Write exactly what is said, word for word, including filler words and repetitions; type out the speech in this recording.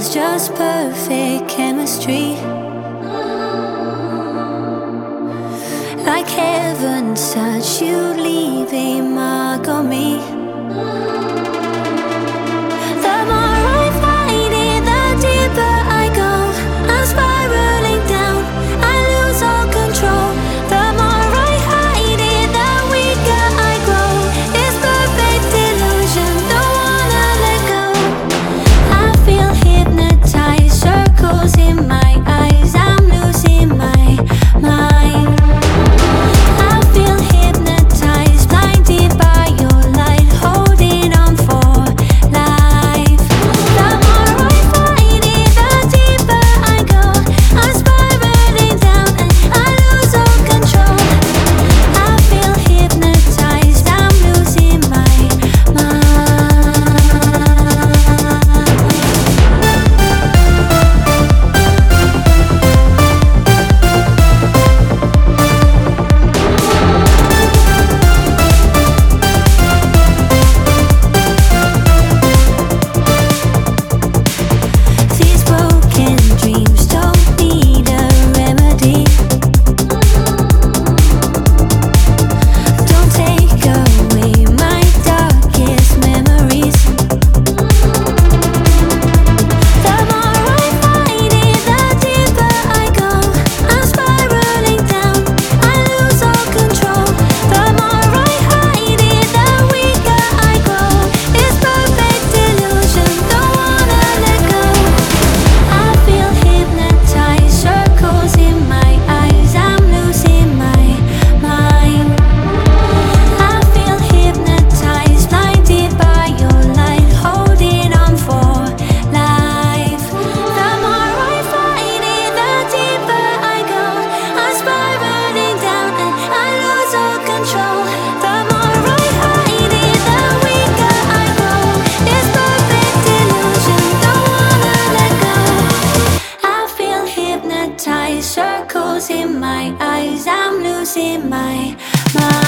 feels just perfect chemistry. Like heaven's touch, you leave a mark on me. The more I fight it, the deeper I go. I'm spiraling down, I lose all control. The more I hide it, the weaker I grow. It's perfect illusion, don't wanna let go. I feel hypnotized, circles in my eyes, I'm losing my mind. I feel hypnotized, blinded by your light, holding on for life. The more I fight it, the deeper I go. I'm spiraling down and I lose all control. I feel hypnotized, I'm losing my mind. These broken dreams don't need a remedy. Don't take away my darkest memories. The more I fight it, the deeper I go. I'm spiraling down, I lose all control. The more I hide it, the weaker I grow. It's perfect illusion, don't wanna let go. I feel hypnotized, circles in my eyes, I'm losing my mind. I feel hypnotized, blinded by your light, holding on for life. The more I fight it, the deeper I go. I'm spiraling down and I lose all control. The more I hide it, the weaker I grow. It's perfect illusion, don't wanna let go. I feel hypnotized, circles in my eyes, I'm losing my mind.